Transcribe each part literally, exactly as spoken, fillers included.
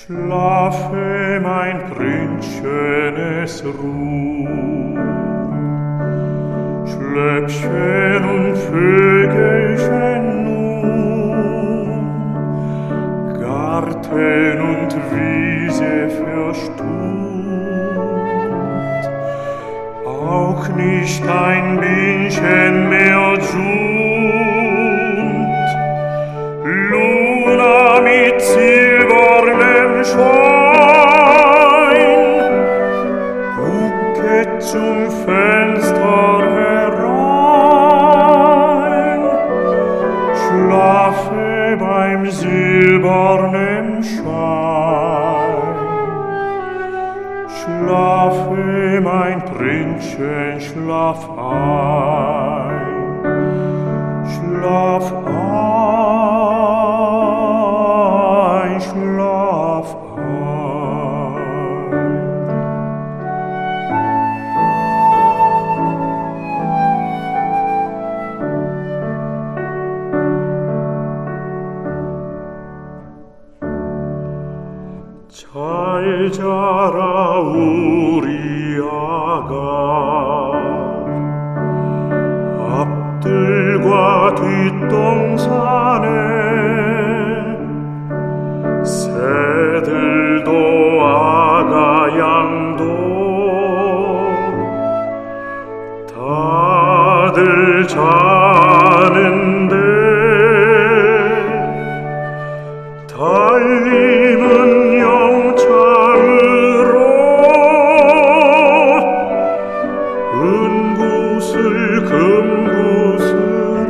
Schlafe, mein Brünnchen, ruh. Schlöppchen und Vögelchen nun, Garten und Wiese verstummt, auch nicht ein Bienchen mehr zummt. Luna mit silbernem Schein gucket zum Fenster herein. Schlafe beim silbernem Schein, schlafe, mein Prinzchen, schlaf ein, schlaf ein, schlaf ein. 잘 자라 우리 아가, 앞들과 뒷동산에 새들도 아가 양도 다들 자는데 달림은 영창으로 은구슬 금구슬을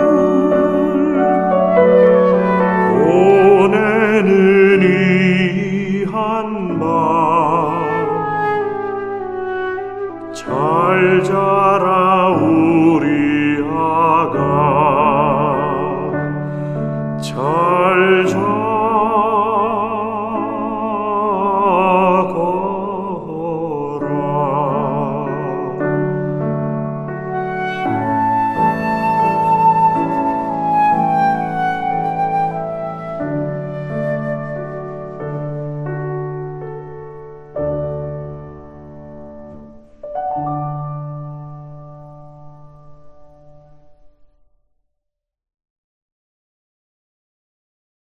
보내는 이 한밤 잘 자라 우리 아가 잘 자라